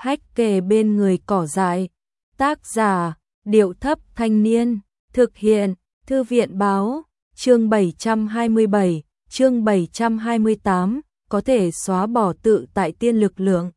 hách kề bên người cỏ dại. Tác giả, Điệu Thấp Thanh Niên. Thực hiện, Thư viện Báo. Chương 727, chương 728, có thể xóa bỏ tự tại tiên lực lượng.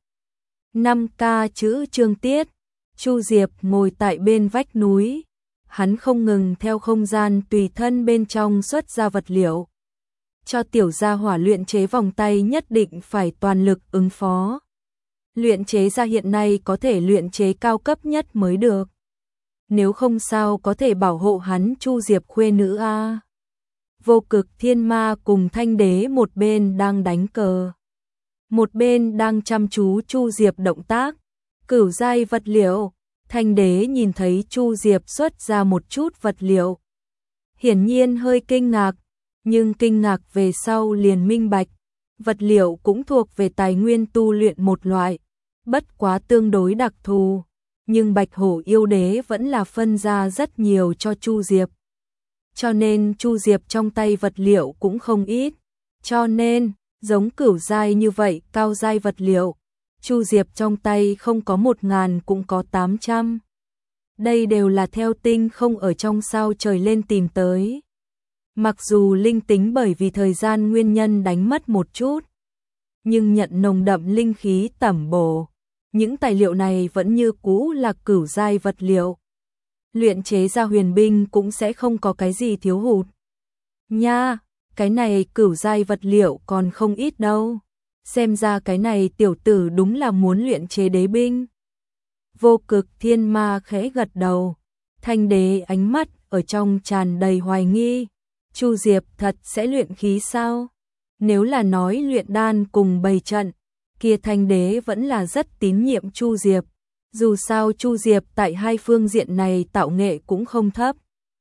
5K chữ chương tiết. Chu Diệp ngồi tại bên vách núi. Hắn không ngừng theo không gian tùy thân bên trong xuất ra vật liệu. Cho tiểu gia hỏa luyện chế vòng tay nhất định phải toàn lực ứng phó. Luyện chế ra hiện nay có thể luyện chế cao cấp nhất mới được. Nếu không sao có thể bảo hộ hắn Chu Diệp khuê nữ a. Vô Cực Thiên Ma cùng Thanh Đế một bên đang đánh cờ, một bên đang chăm chú Chu Diệp động tác. Cửu giai vật liệu. Thanh Đế nhìn thấy Chu Diệp xuất ra một chút vật liệu, hiển nhiên hơi kinh ngạc, nhưng kinh ngạc về sau liền minh bạch, vật liệu cũng thuộc về tài nguyên tu luyện một loại, bất quá tương đối đặc thù, nhưng Bạch Hổ yêu đế vẫn là phân ra rất nhiều cho Chu Diệp. Cho nên Chu Diệp trong tay vật liệu cũng không ít, cho nên giống cửu giai như vậy cao giai vật liệu, Chu Diệp trong tay không có 1000 cũng có 800. Đây đều là theo tinh không ở trong sao trời lên tìm tới. Mặc dù linh tính bởi vì thời gian nguyên nhân đánh mất một chút, nhưng nhận nồng đậm linh khí tẩm bổ, những tài liệu này vẫn như cũ là cửu giai vật liệu. Luyện chế ra huyền binh cũng sẽ không có cái gì thiếu hụt. Nha, cái này cửu giai vật liệu còn không ít đâu. Xem ra cái này tiểu tử đúng là muốn luyện chế đế binh. Vô Cực Thiên Ma khẽ gật đầu. Thanh Đế ánh mắt ở trong tràn đầy hoài nghi. Chu Diệp thật sẽ luyện khí sao? Nếu là nói luyện đan cùng bày trận, kia Thanh Đế vẫn là rất tín nhiệm Chu Diệp. Dù sao Chu Diệp tại hai phương diện này tạo nghệ cũng không thấp.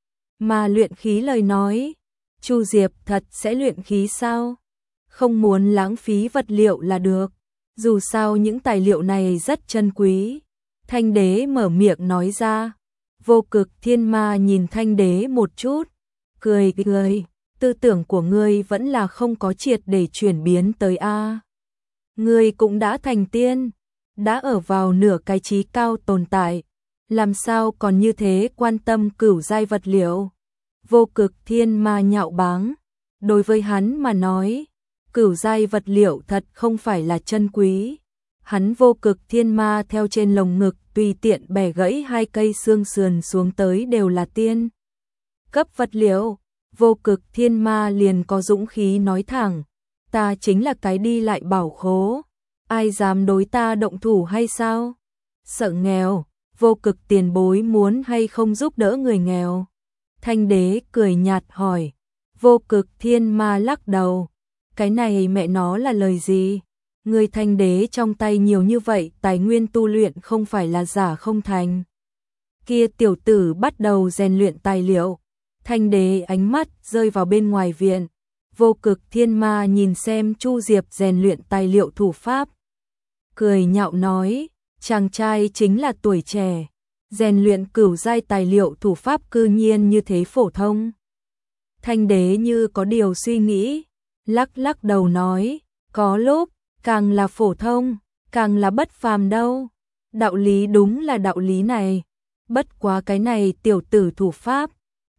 Mà luyện khí lời nói, Chu Diệp thật sẽ luyện khí sao? Không muốn lãng phí vật liệu là được. Dù sao những tài liệu này rất chân quý. Thanh Đế mở miệng nói ra. Vô Cực Thiên Ma nhìn Thanh Đế một chút, cười cười, tư tưởng của ngươi vẫn là không có triệt để chuyển biến tới a. Ngươi cũng đã thành tiên, đã ở vào nửa cái trí cao tồn tại, làm sao còn như thế quan tâm cửu giai vật liệu? Vô Cực Thiên Ma nhạo báng, đối với hắn mà nói, cửu giai vật liệu thật không phải là chân quý. Hắn Vô Cực Thiên Ma theo trên lồng ngực tùy tiện bẻ gãy 2 cây xương sườn xuống tới đều là tiên cấp vật liệu. Vô Cực Thiên Ma liền có dũng khí nói thẳng, ta chính là cái đi lại bảo khố, ai dám đối ta động thủ hay sao? Sợ nghèo, Vô Cực tiền bối muốn hay không giúp đỡ người nghèo? Thanh Đế cười nhạt hỏi. Vô Cực Thiên Ma lắc đầu, cái này mẹ nó là lời gì? Người Thanh Đế trong tay nhiều như vậy, tài nguyên tu luyện không phải là giả không thành. Kia tiểu tử bắt đầu rèn luyện tài liệu. Thanh Đế ánh mắt rơi vào bên ngoài viện. Vô Cực Thiên Ma nhìn xem Chu Diệp rèn luyện tài liệu thủ pháp, cười nhạo nói, chàng trai chính là tuổi trẻ, rèn luyện cửu giai tài liệu thủ pháp cư nhiên như thế phổ thông. Thanh Đế như có điều suy nghĩ, lắc lắc đầu nói, có lúc càng là phổ thông, càng là bất phàm đâu. Đạo lý đúng là đạo lý này. Bất quá cái này tiểu tử thủ pháp,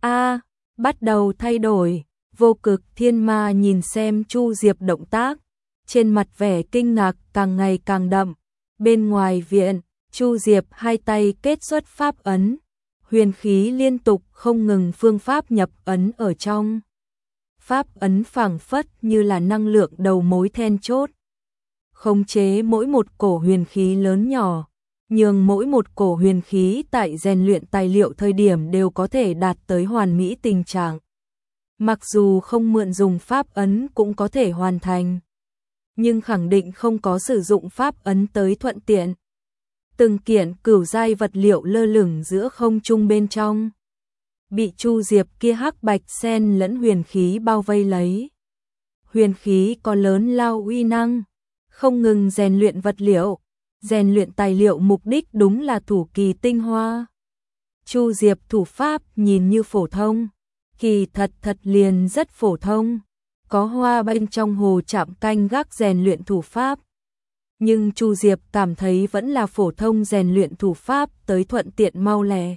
bắt đầu thay đổi. Vô Cực Thiên Ma nhìn xem Chu Diệp động tác, trên mặt vẻ kinh ngạc càng ngày càng đậm. Bên ngoài viện, Chu Diệp 2 tay kết xuất pháp ấn, huyền khí liên tục không ngừng phương pháp nhập ấn ở trong. Pháp ấn phảng phất như là năng lượng đầu mối then chốt, khống chế mỗi một cổ huyền khí lớn nhỏ, nhường mỗi một cổ huyền khí tại rèn luyện tài liệu thời điểm đều có thể đạt tới hoàn mỹ tình trạng. Mặc dù không mượn dùng pháp ấn cũng có thể hoàn thành, nhưng khẳng định không có sử dụng pháp ấn tới thuận tiện. Từng kiện cửu giai vật liệu lơ lửng giữa không trung bên trong, bị Chu Diệp kia hắc bạch sen lẫn huyền khí bao vây lấy. Huyền khí có lớn lao uy năng, không ngừng rèn luyện vật liệu, rèn luyện tài liệu mục đích đúng là thủ kỳ tinh hoa. Chu Diệp thủ pháp nhìn như phổ thông, kỳ thật liền rất phổ thông, có hoa bên trong hồ chạm canh gác rèn luyện thủ pháp. Nhưng Chu Diệp cảm thấy vẫn là phổ thông rèn luyện thủ pháp tới thuận tiện mau lẹ.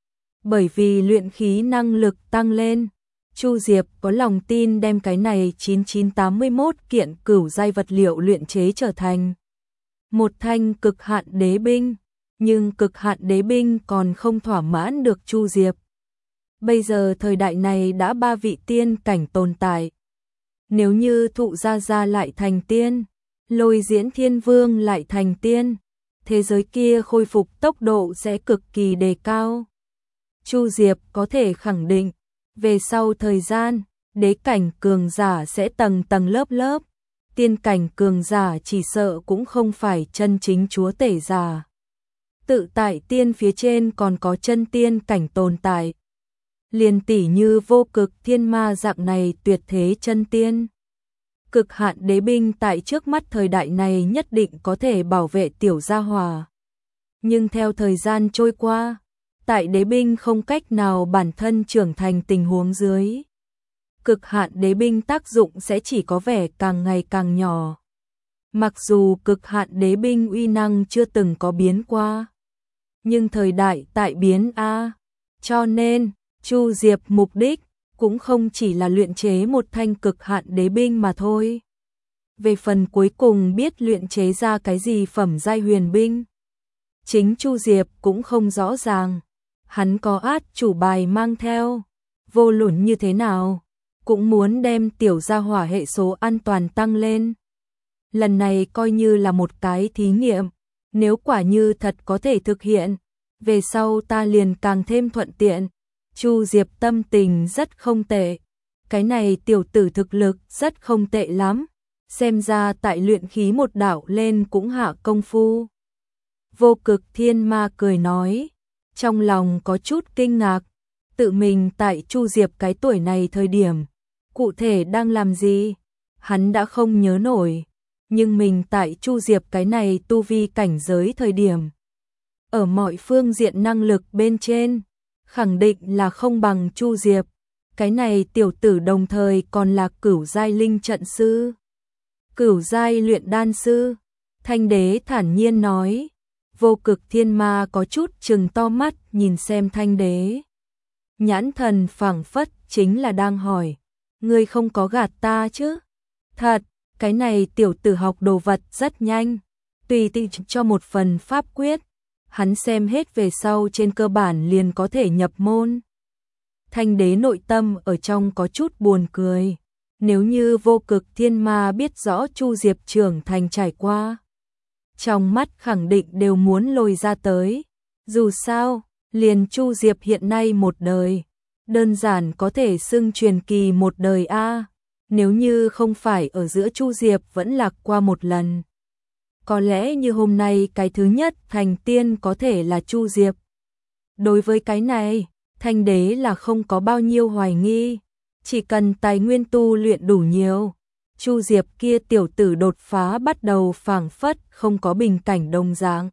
Bởi vì luyện khí năng lực tăng lên, Chu Diệp có lòng tin đem cái này 9981 kiện cửu giai vật liệu luyện chế trở thành một thanh cực hạn đế binh, nhưng cực hạn đế binh còn không thỏa mãn được Chu Diệp. Bây giờ thời đại này đã 3 vị tiên cảnh tồn tại. Nếu như Thụ Gia Gia lại thành tiên, Lôi Diễn Thiên Vương lại thành tiên, thế giới kia khôi phục tốc độ sẽ cực kỳ đề cao. Chu Diệp có thể khẳng định, về sau thời gian, đế cảnh cường giả sẽ tầng tầng lớp lớp, tiên cảnh cường giả chỉ sợ cũng không phải chân chính chúa tể giả. Tự tại tiên phía trên còn có chân tiên cảnh tồn tại. Liền tỷ như Vô Cực Thiên Ma dạng này tuyệt thế chân tiên. Cực hạn đế binh tại trước mắt thời đại này nhất định có thể bảo vệ tiểu gia hòa. Nhưng theo thời gian trôi qua, tại đế binh không cách nào bản thân trưởng thành tình huống dưới, cực hạn đế binh tác dụng sẽ chỉ có vẻ càng ngày càng nhỏ. Mặc dù cực hạn đế binh uy năng chưa từng có biến qua, nhưng thời đại tại biến a, cho nên Chu Diệp mục đích cũng không chỉ là luyện chế một thanh cực hạn đế binh mà thôi. Về phần cuối cùng biết luyện chế ra cái gì phẩm giai huyền binh, chính Chu Diệp cũng không rõ ràng. Hắn có át chủ bài mang theo, vô luận như thế nào, cũng muốn đem tiểu gia hỏa hệ số an toàn tăng lên. Lần này coi như là một cái thí nghiệm, nếu quả như thật có thể thực hiện, về sau ta liền càng thêm thuận tiện. Chu Diệp tâm tình rất không tệ, cái này tiểu tử thực lực rất không tệ lắm, xem ra tại luyện khí một đạo lên cũng hạ công phu. Vô Cực Thiên Ma cười nói, trong lòng có chút kinh ngạc, tự mình tại Chu Diệp cái tuổi này thời điểm, cụ thể đang làm gì, hắn đã không nhớ nổi, nhưng mình tại Chu Diệp cái này tu vi cảnh giới thời điểm, ở mọi phương diện năng lực bên trên, khẳng định là không bằng Chu Diệp, cái này tiểu tử đồng thời còn là cửu giai linh trận sư, cửu giai luyện đan sư. Thanh Đế thản nhiên nói. Vô Cực Thiên Ma có chút trừng to mắt nhìn xem Thanh Đế. Nhãn thần phảng phất chính là đang hỏi, ngươi không có gạt ta chứ? Thật, cái này tiểu tử học đồ vật rất nhanh, tùy tiện cho một phần pháp quyết, hắn xem hết về sau trên cơ bản liền có thể nhập môn. Thanh Đế nội tâm ở trong có chút buồn cười, nếu như Vô Cực Thiên Ma biết rõ Chu Diệp trưởng thành trải qua, trong mắt khẳng định đều muốn lôi ra tới. Dù sao, liền Chu Diệp hiện nay một đời, đơn giản có thể xưng truyền kỳ một đời a. Nếu như không phải ở giữa Chu Diệp vẫn lạc qua một lần, có lẽ như hôm nay cái thứ nhất thành tiên có thể là Chu Diệp. Đối với cái này, Thanh Đế là không có bao nhiêu hoài nghi, chỉ cần tài nguyên tu luyện đủ nhiều, Chu Diệp kia tiểu tử đột phá bắt đầu phảng phất không có bình cảnh đồng dạng.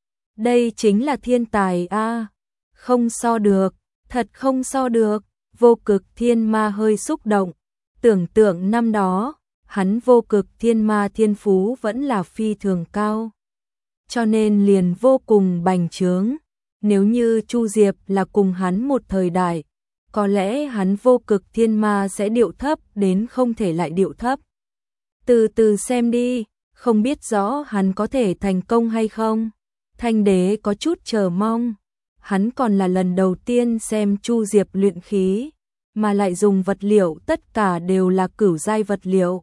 Đây chính là thiên tài a, không so được, thật không so được. Vô Cực Thiên Ma hơi xúc động, tưởng tượng năm đó, hắn Vô Cực Thiên Ma thiên phú vẫn là phi thường cao, cho nên liền vô cùng bành trướng. Nếu như Chu Diệp là cùng hắn một thời đại, có lẽ hắn Vô Cực Thiên Ma sẽ điệu thấp đến không thể lại điệu thấp. Từ từ xem đi, không biết rõ hắn có thể thành công hay không. Thanh Đế có chút chờ mong, hắn còn là lần đầu tiên xem Chu Diệp luyện khí, mà lại dùng vật liệu tất cả đều là cửu giai vật liệu.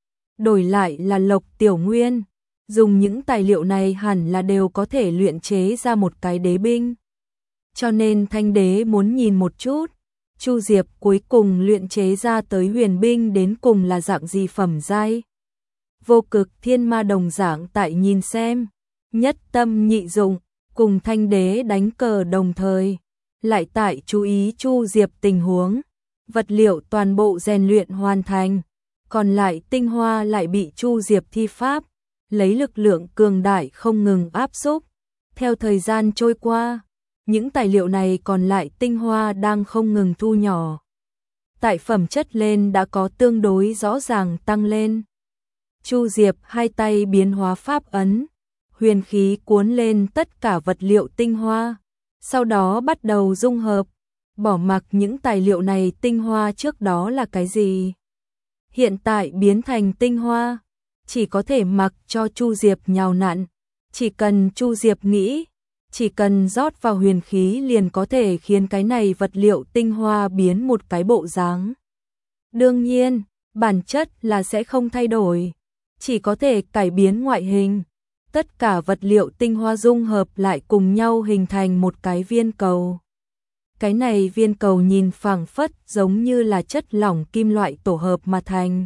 Đổi lại là Lộc Tiểu Nguyên, dùng những tài liệu này hẳn là đều có thể luyện chế ra một cái đế binh. Cho nên Thanh Đế muốn nhìn một chút, Chu Diệp cuối cùng luyện chế ra tới huyền binh đến cùng là dạng gì phẩm giai. Vô Cực Thiên Ma đồng dạng tại nhìn xem, nhất tâm nhị dụng, cùng Thanh Đế đánh cờ đồng thời, lại tại chú ý Chu Diệp tình huống, vật liệu toàn bộ rèn luyện hoàn thành, còn lại tinh hoa lại bị Chu Diệp thi pháp, lấy lực lượng cường đại không ngừng áp xúc. Theo thời gian trôi qua, những tài liệu này còn lại tinh hoa đang không ngừng thu nhỏ. Tại phẩm chất lên đã có tương đối rõ ràng tăng lên. Chu Diệp hai tay biến hóa pháp ấn, huyền khí cuốn lên tất cả vật liệu tinh hoa, sau đó bắt đầu dung hợp, bỏ mặc những tài liệu này tinh hoa trước đó là cái gì. Hiện tại biến thành tinh hoa, chỉ có thể mặc cho Chu Diệp nhào nặn, chỉ cần Chu Diệp nghĩ, chỉ cần rót vào huyền khí liền có thể khiến cái này vật liệu tinh hoa biến một cái bộ dáng. Đương nhiên, bản chất là sẽ không thay đổi, chỉ có thể cải biến ngoại hình. Tất cả vật liệu tinh hoa dung hợp lại cùng nhau hình thành một cái viên cầu. Cái này viên cầu nhìn phảng phất giống như là chất lỏng kim loại tổ hợp mà thành.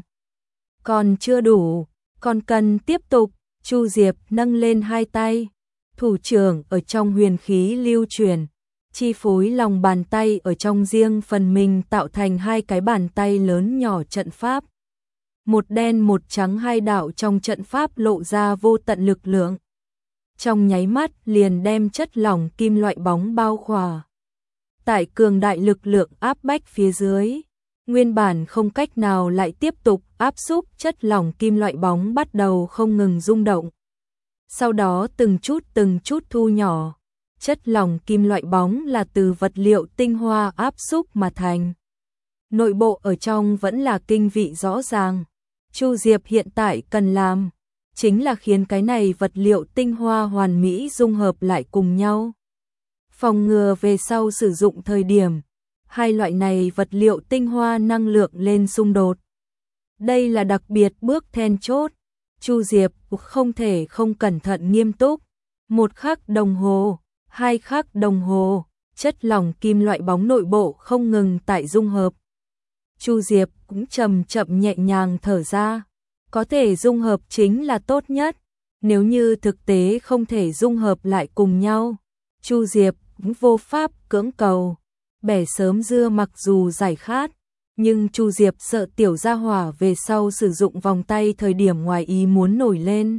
Còn chưa đủ, còn cần tiếp tục. Chu Diệp nâng lên hai tay, thủ trưởng ở trong huyền khí lưu chuyển, chi phối lòng bàn tay ở trong riêng phần mình tạo thành hai cái bàn tay lớn nhỏ trận pháp. Một đen một trắng hai đạo trong trận pháp lộ ra vô tận lực lượng. Trong nháy mắt liền đem chất lỏng kim loại bóng bao khỏa. Tại cường đại lực lượng áp bách phía dưới, nguyên bản không cách nào lại tiếp tục áp xúc chất lỏng kim loại bóng bắt đầu không ngừng rung động. Sau đó từng chút thu nhỏ, chất lỏng kim loại bóng là từ vật liệu tinh hoa áp xúc mà thành. Nội bộ ở trong vẫn là kinh vị rõ ràng. Chu Diệp hiện tại cần làm, chính là khiến cái này vật liệu tinh hoa hoàn mỹ dung hợp lại cùng nhau. Phòng ngừa về sau sử dụng thời điểm, hai loại này vật liệu tinh hoa năng lượng lên xung đột. Đây là đặc biệt bước then chốt. Chu Diệp không thể không cẩn thận nghiêm túc. 1 khắc đồng hồ, 2 khắc đồng hồ, chất lỏng kim loại bóng nội bộ không ngừng tại dung hợp. Chu Diệp cũng chậm nhẹ nhàng thở ra. Có thể dung hợp chính là tốt nhất. Nếu như thực tế không thể dung hợp lại cùng nhau, Chu Diệp cũng vô pháp cưỡng cầu. Bẻ sớm dưa mặc dù giải khát, nhưng Chu Diệp sợ tiểu gia hỏa về sau sử dụng vòng tay thời điểm ngoài ý muốn nổi lên.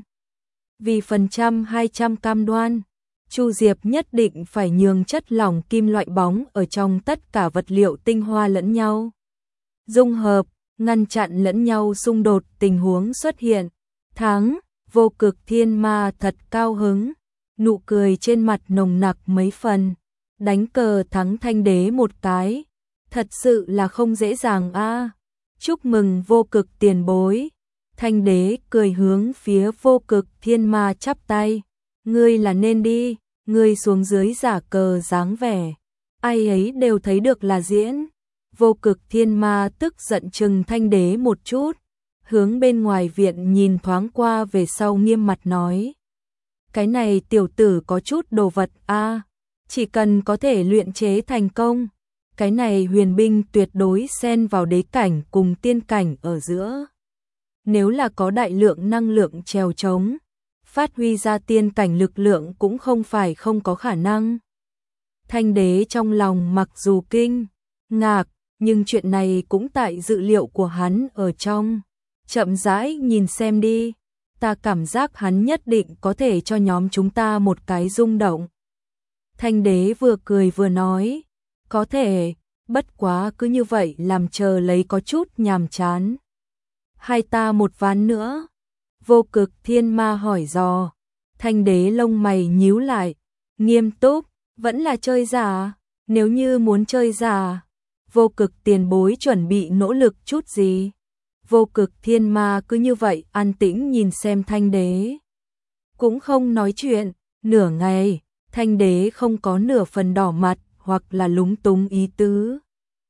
Vì 200% cam đoan, Chu Diệp nhất định phải nhường chất lỏng kim loại bóng ở trong tất cả vật liệu tinh hoa lẫn nhau. Dung hợp, ngăn chặn lẫn nhau xung đột tình huống xuất hiện. Thắng, Vô Cực Thiên Ma thật cao hứng, nụ cười trên mặt nồng nặc mấy phần. Đánh cờ thắng Thanh Đế một cái, thật sự là không dễ dàng a. Chúc mừng Vô Cực tiền bối. Thanh Đế cười hướng phía Vô Cực Thiên Ma chắp tay. Ngươi là nên đi, ngươi xuống dưới giả cờ dáng vẻ. Ai ấy đều thấy được là diễn. Vô Cực Thiên Ma tức giận chừng Thanh Đế một chút, hướng bên ngoài viện nhìn thoáng qua về sau nghiêm mặt nói. Cái này tiểu tử có chút đồ vật a, chỉ cần có thể luyện chế thành công, cái này huyền binh tuyệt đối xen vào đế cảnh cùng tiên cảnh ở giữa. Nếu là có đại lượng năng lượng trèo trống, phát huy ra tiên cảnh lực lượng cũng không phải không có khả năng. Thanh Đế trong lòng mặc dù kinh ngạc, nhưng chuyện này cũng tại dự liệu của hắn ở trong. Chậm rãi nhìn xem đi, ta cảm giác hắn nhất định có thể cho nhóm chúng ta một cái rung động. Thanh Đế vừa cười vừa nói, có thể, bất quá cứ như vậy làm chờ lấy có chút nhàm chán. Hai ta một ván nữa. Vô Cực Thiên Ma hỏi dò. Thanh Đế lông mày nhíu lại, nghiêm túc, vẫn là chơi giả. Nếu như muốn chơi giả, Vô Cực tiền bối chuẩn bị nỗ lực chút gì? Vô Cực Thiên Ma cứ như vậy an tĩnh nhìn xem Thanh Đế, cũng không nói chuyện. Nửa ngày, Thanh Đế không có nửa phần đỏ mặt hoặc là lúng túng ý tứ.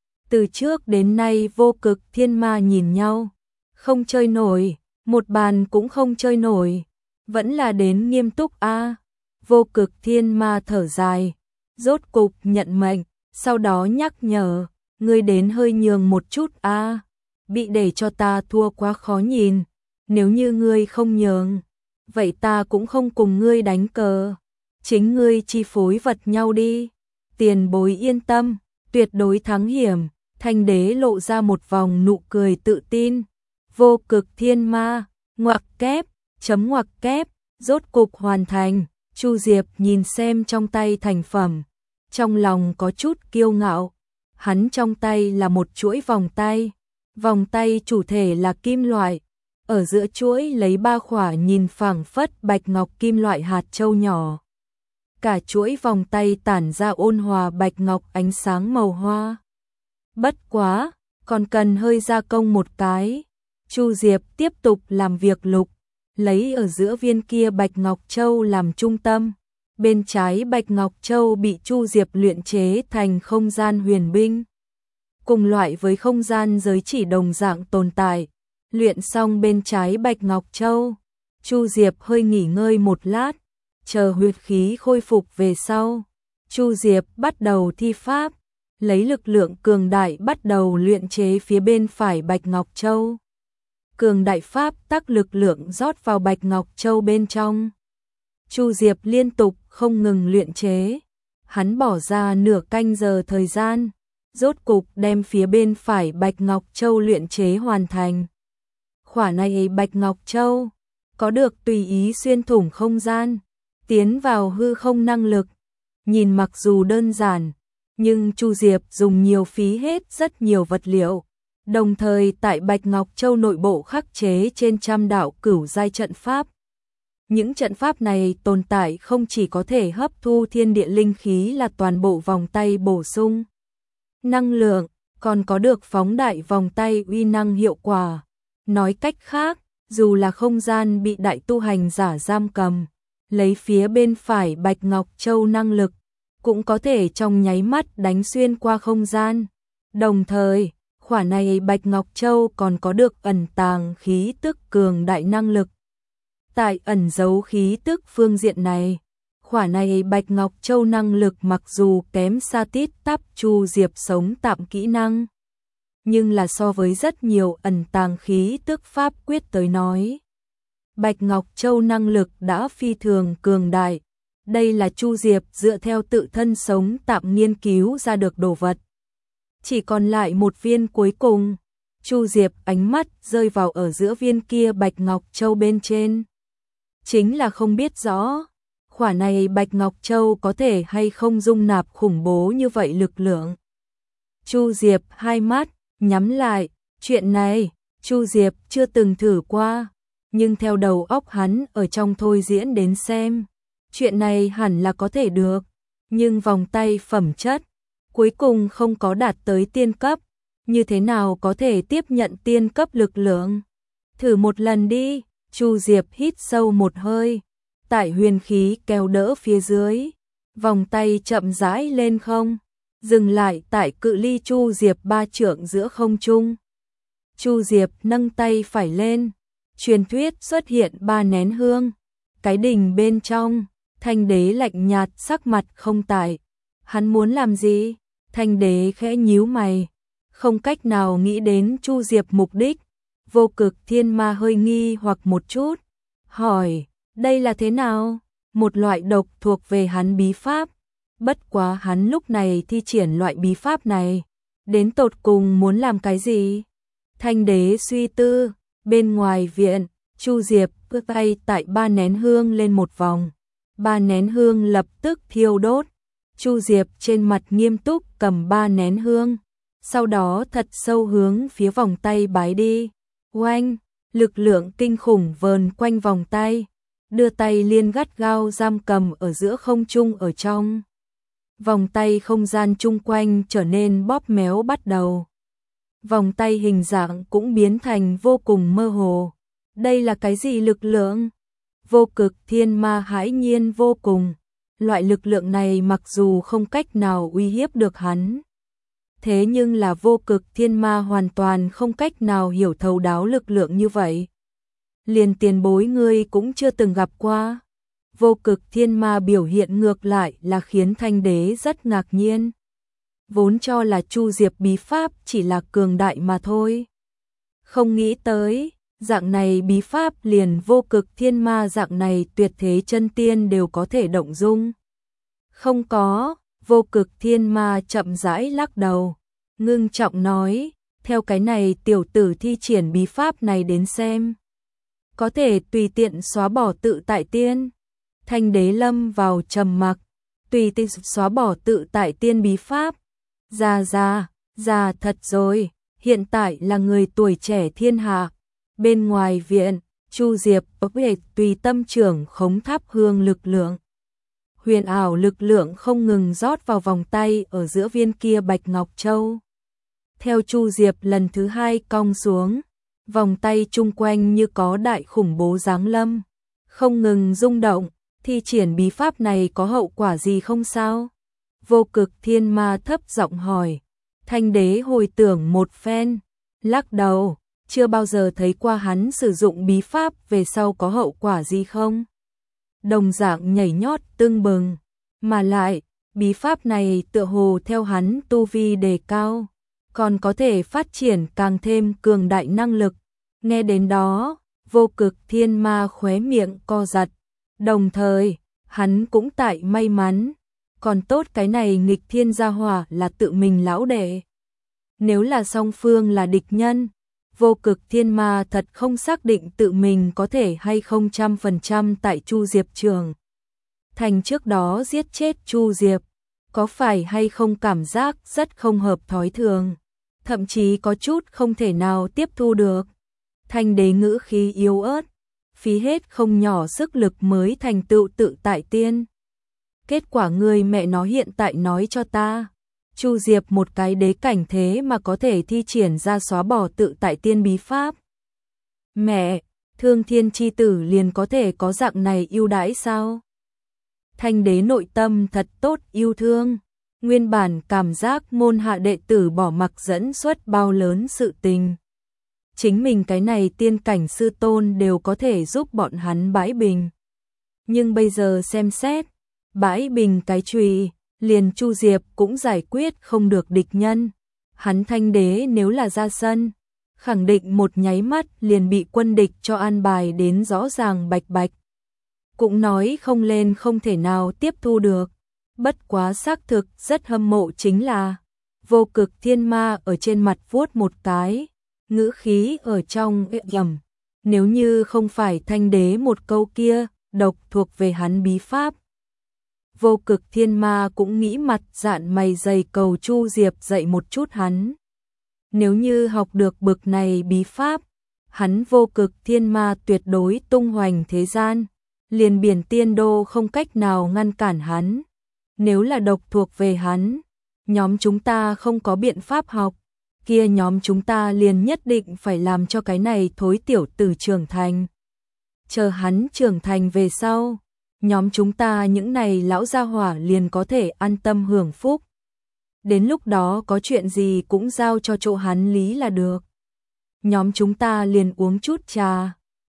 Từ trước đến nay Vô Cực Thiên Ma nhìn nhau, không chơi nổi, một bàn cũng không chơi nổi, vẫn là đến nghiêm túc a. Vô Cực Thiên Ma thở dài, rốt cục nhận mệnh, sau đó nhắc nhở, ngươi đến hơi nhường một chút a, bị để cho ta thua quá khó nhìn, nếu như ngươi không nhường, vậy ta cũng không cùng ngươi đánh cờ, chính ngươi chi phối vật nhau đi. Tiền bối yên tâm, tuyệt đối thắng hiểm. Thanh Đế lộ ra một vòng nụ cười tự tin. Vô Cực Thiên Ma, ngoặc kép, chấm ngoặc kép, rốt cục hoàn thành. Chu Diệp nhìn xem trong tay thành phẩm, trong lòng có chút kiêu ngạo. Hắn trong tay là một chuỗi vòng tay chủ thể là kim loại, ở giữa chuỗi lấy 3 khỏa nhìn phảng phất bạch ngọc kim loại hạt châu nhỏ. Cả chuỗi vòng tay tản ra ôn hòa bạch ngọc ánh sáng màu hoa. Bất quá, còn cần hơi gia công một cái. Chu Diệp tiếp tục làm việc lục, lấy ở giữa viên kia bạch ngọc châu làm trung tâm. Bên trái bạch ngọc châu bị Chu Diệp luyện chế thành không gian huyền binh. Cùng loại với không gian giới chỉ đồng dạng tồn tại. Luyện xong bên trái bạch ngọc châu, Chu Diệp hơi nghỉ ngơi một lát, chờ huyết khí khôi phục về sau. Chu Diệp bắt đầu thi pháp, lấy lực lượng cường đại bắt đầu luyện chế phía bên phải bạch ngọc châu. Cường đại pháp tắc lực lượng rót vào bạch ngọc châu bên trong. Chu Diệp liên tục không ngừng luyện chế. Hắn bỏ ra nửa canh giờ thời gian, rốt cục đem phía bên phải bạch ngọc châu luyện chế hoàn thành. Khỏa này bạch ngọc châu có được tùy ý xuyên thủng không gian, tiến vào hư không năng lực. Nhìn mặc dù đơn giản, nhưng Chu Diệp dùng nhiều phí hết rất nhiều vật liệu. Đồng thời tại bạch ngọc châu nội bộ khắc chế trên trăm đạo cửu giai trận pháp. Những trận pháp này tồn tại không chỉ có thể hấp thu thiên địa linh khí là toàn bộ vòng tay bổ sung năng lượng, còn có được phóng đại vòng tay uy năng hiệu quả. Nói cách khác, dù là không gian bị đại tu hành giả giam cầm, lấy phía bên phải bạch ngọc châu năng lực, cũng có thể trong nháy mắt đánh xuyên qua không gian. Đồng thời, khỏa này bạch ngọc châu còn có được ẩn tàng khí tức cường đại năng lực. Tại ẩn giấu khí tức phương diện này, khỏa này bạch ngọc châu năng lực mặc dù kém xa tít tắp Chu Diệp sống tạm kỹ năng, nhưng là so với rất nhiều ẩn tàng khí tức pháp quyết tới nói, bạch ngọc châu năng lực đã phi thường cường đại. Đây là Chu Diệp dựa theo tự thân sống tạm nghiên cứu ra được đồ vật. Chỉ còn lại một viên cuối cùng. Chu Diệp ánh mắt rơi vào ở giữa viên kia bạch ngọc châu bên trên. Chính là không biết rõ, khỏa này bạch ngọc châu có thể hay không dung nạp khủng bố như vậy lực lượng. Chu Diệp hai mắt nhắm lại, chuyện này Chu Diệp chưa từng thử qua, nhưng theo đầu óc hắn ở trong thôi diễn đến xem, chuyện này hẳn là có thể được, nhưng vòng tay phẩm chất cuối cùng không có đạt tới tiên cấp, như thế nào có thể tiếp nhận tiên cấp lực lượng? Thử một lần đi. Chu Diệp hít sâu một hơi, tại huyền khí kéo đỡ phía dưới, vòng tay chậm rãi lên không, dừng lại tại cự ly Chu Diệp 3 trượng giữa không trung. Chu Diệp nâng tay phải lên, truyền thuyết xuất hiện 3 nén hương, cái đình bên trong, Thanh Đế lạnh nhạt sắc mặt không tại. Hắn muốn làm gì? Thanh Đế khẽ nhíu mày, không cách nào nghĩ đến Chu Diệp mục đích. Vô Cực Thiên Ma hơi nghi hoặc một chút, hỏi, đây là thế nào? Một loại độc thuộc về hắn bí pháp, bất quá hắn lúc này thi triển loại bí pháp này, đến tột cùng muốn làm cái gì? Thanh Đế suy tư, bên ngoài viện, Chu Diệp bước tay tại 3 nén hương lên một vòng, 3 nén hương lập tức thiêu đốt. Chu Diệp trên mặt nghiêm túc cầm 3 nén hương, sau đó thật sâu hướng phía vòng tay bái đi. Oanh, lực lượng kinh khủng vờn quanh vòng tay, đưa tay liên gắt gao giam cầm ở giữa không trung ở trong. Vòng tay không gian chung quanh trở nên bóp méo bắt đầu. Vòng tay hình dạng cũng biến thành vô cùng mơ hồ. Đây là cái gì lực lượng? Vô Cực Thiên Ma hãi nhiên vô cùng. Loại lực lượng này mặc dù không cách nào uy hiếp được hắn, thế nhưng là Vô Cực Thiên Ma hoàn toàn không cách nào hiểu thấu đáo lực lượng như vậy. Liền tiền bối ngươi cũng chưa từng gặp qua. Vô Cực Thiên Ma biểu hiện ngược lại là khiến Thanh Đế rất ngạc nhiên. Vốn cho là Chu Diệp bí pháp chỉ là cường đại mà thôi. Không nghĩ tới, dạng này bí pháp liền Vô Cực Thiên Ma dạng này tuyệt thế chân tiên đều có thể động dung. Không có. Vô Cực Thiên Ma chậm rãi lắc đầu, ngưng trọng nói, theo cái này tiểu tử thi triển bí pháp này đến xem, có thể tùy tiện xóa bỏ tự tại tiên. Thanh Đế lâm vào trầm mặc, tùy tiện xóa bỏ tự tại tiên bí pháp. Già thật rồi, hiện tại là người tuổi trẻ thiên hạ, Bên ngoài viện, Chu Diệp về tùy tâm trưởng khống thắp hương lực lượng. Huyền ảo lực lượng không ngừng rót vào vòng tay ở giữa viên kia bạch ngọc châu. Theo Chu Diệp lần thứ hai cong xuống, vòng tay chung quanh như có đại khủng bố giáng lâm, không ngừng rung động. Thi triển bí pháp này có hậu quả gì không sao? Vô Cực Thiên Ma thấp giọng hỏi. Thanh đế hồi tưởng một phen, lắc đầu, chưa bao giờ thấy qua hắn sử dụng bí pháp về sau có hậu quả gì không? Đồng dạng nhảy nhót tưng bừng, mà lại, bí pháp này tựa hồ theo hắn tu vi đề cao, còn có thể phát triển càng thêm cường đại năng lực. Nghe đến đó, Vô Cực Thiên Ma khóe miệng co giật, đồng thời, hắn cũng tại may mắn, còn tốt cái này nghịch thiên gia hỏa là tự mình lão đệ. Nếu là song phương là địch nhân, Vô Cực Thiên Ma thật không xác định tự mình có thể hay không 100% tại Chu Diệp trường thành trước đó giết chết Chu Diệp, có phải hay không cảm giác rất không hợp thói thường, thậm chí có chút không thể nào tiếp thu được. Thanh đế ngữ khí yếu ớt, phí hết không nhỏ sức lực mới thành tựu tự tại tiên. Kết quả người mẹ nó hiện tại nói cho ta, Chu Diệp một cái đế cảnh thế mà có thể thi triển ra xóa bỏ tự tại tiên bí pháp. Mẹ, Thương Thiên chi tử liền có thể có dạng này ưu đãi sao? Thanh đế nội tâm thật tốt yêu thương, nguyên bản cảm giác môn hạ đệ tử bỏ mặc dẫn xuất bao lớn sự tình. Chính mình cái này tiên cảnh sư tôn đều có thể giúp bọn hắn bãi bình. Nhưng bây giờ xem xét, bãi bình cái chùy, liền Chu Diệp cũng giải quyết không được địch nhân. Hắn thanh đế nếu là ra sân, khẳng định một nháy mắt liền bị quân địch cho an bài đến rõ ràng bạch bạch. Cũng nói không lên không thể nào tiếp thu được. Bất quá xác thực rất hâm mộ chính là Vô Cực Thiên Ma ở trên mặt vuốt một cái, ngữ khí ở trong ầm. Nếu như không phải thanh đế một câu kia, độc thuộc về hắn bí pháp. Vô Cực Thiên Ma cũng nghĩ mặt dạn mày dày cầu Chu Diệp dạy một chút hắn. Nếu như học được bực này bí pháp, hắn Vô Cực Thiên Ma tuyệt đối tung hoành thế gian, liền biển tiên đô không cách nào ngăn cản hắn. Nếu là độc thuộc về hắn, nhóm chúng ta không có biện pháp học, kia nhóm chúng ta liền nhất định phải làm cho cái này thối tiểu tử trưởng thành. Chờ hắn trưởng thành về sau, nhóm chúng ta những này lão gia hỏa liền có thể an tâm hưởng phúc. Đến lúc đó có chuyện gì cũng giao cho chỗ hắn lý là được. Nhóm chúng ta liền uống chút trà.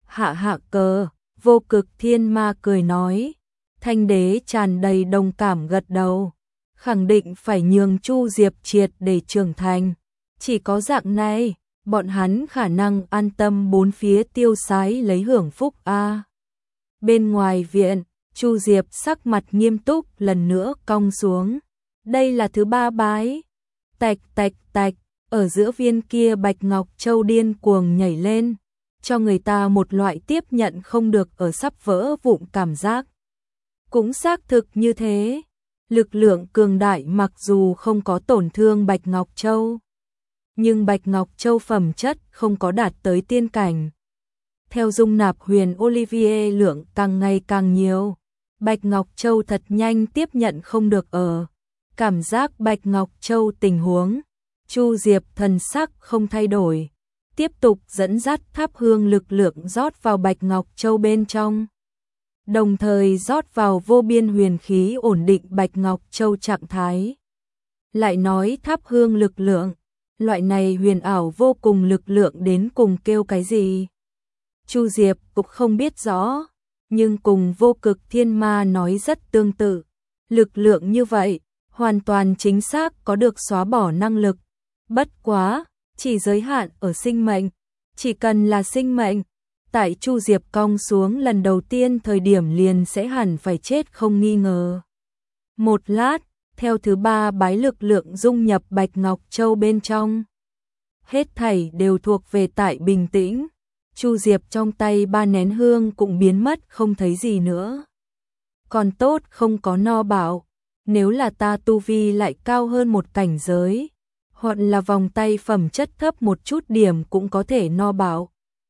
Hạ cờ, Vô Cực Thiên Ma cười nói. Thanh đế tràn đầy đồng cảm gật đầu. Khẳng định phải nhường Chu Diệp triệt để trưởng thành. Chỉ có dạng này, bọn hắn khả năng an tâm bốn phía tiêu sái lấy hưởng phúc a. Bên ngoài viện, Chu Diệp sắc mặt nghiêm túc lần nữa cong xuống. Đây là thứ ba bái. Tạch tạch tạch, ở giữa viên kia bạch ngọc châu điên cuồng nhảy lên, cho người ta một loại tiếp nhận không được ở sắp vỡ vụn cảm giác. Cũng xác thực như thế, lực lượng cường đại mặc dù không có tổn thương bạch ngọc châu, nhưng bạch ngọc châu phẩm chất không có đạt tới tiên cảnh. Theo dung nạp huyền Olivier lượng càng ngày càng nhiều, bạch ngọc châu thật nhanh tiếp nhận không được ở. Cảm giác bạch ngọc châu tình huống, Chu Diệp thần sắc không thay đổi, tiếp tục dẫn dắt thắp hương lực lượng rót vào bạch ngọc châu bên trong. Đồng thời rót vào vô biên huyền khí ổn định bạch ngọc châu trạng thái. Lại nói thắp hương lực lượng, loại này huyền ảo vô cùng lực lượng đến cùng kêu cái gì? Chu Diệp cũng không biết rõ, nhưng cùng Vô Cực Thiên Ma nói rất tương tự. Lực lượng như vậy, hoàn toàn chính xác có được xóa bỏ năng lực. Bất quá, chỉ giới hạn ở sinh mệnh. Chỉ cần là sinh mệnh, tại Chu Diệp cong xuống lần đầu tiên thời điểm liền sẽ hẳn phải chết không nghi ngờ. Một lát, theo thứ ba bái lực lượng dung nhập bạch ngọc châu bên trong. Hết thảy đều thuộc về tại bình tĩnh. Chu Diệp trong tay ba nén hương cũng biến mất không thấy gì nữa. Còn tốt không có no bảo. Nếu là ta tu vi lại cao hơn một cảnh giới, hoặc là vòng tay phẩm chất thấp một chút điểm cũng có thể no bảo.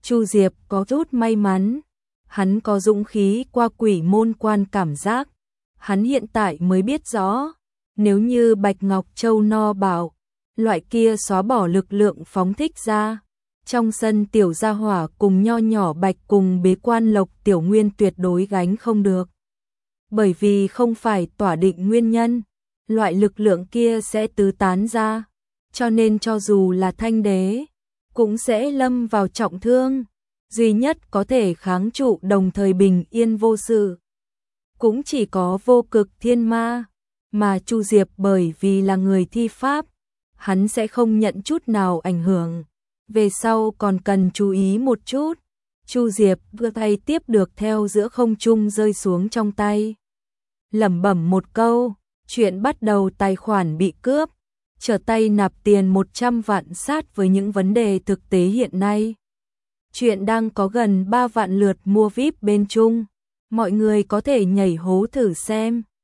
Chu Diệp có chút may mắn, hắn có dũng khí qua quỷ môn quan cảm giác, hắn hiện tại mới biết rõ, nếu như Bạch Ngọc Châu no bảo, loại kia xóa bỏ lực lượng phóng thích ra, trong sân tiểu gia hỏa cùng nho nhỏ Bạch cùng bế quan Lộc Tiểu Nguyên tuyệt đối gánh không được. Bởi vì không phải tỏa định nguyên nhân, loại lực lượng kia sẽ tứ tán ra, cho nên cho dù là Thanh Đế, cũng sẽ lâm vào trọng thương, duy nhất có thể kháng trụ đồng thời bình yên vô sự. Cũng chỉ có Vô Cực Thiên Ma, mà Chu Diệp bởi vì là người thi pháp, hắn sẽ không nhận chút nào ảnh hưởng. Về sau còn cần chú ý một chút. Chu Diệp đưa tay tiếp được theo giữa không trung rơi xuống trong tay. Lẩm bẩm một câu, chuyện bắt đầu tài khoản bị cướp, trở tay nạp tiền 100 vạn sát với những vấn đề thực tế hiện nay. Chuyện đang có gần 3 vạn lượt mua VIP bên Trung, mọi người có thể nhảy hố thử xem.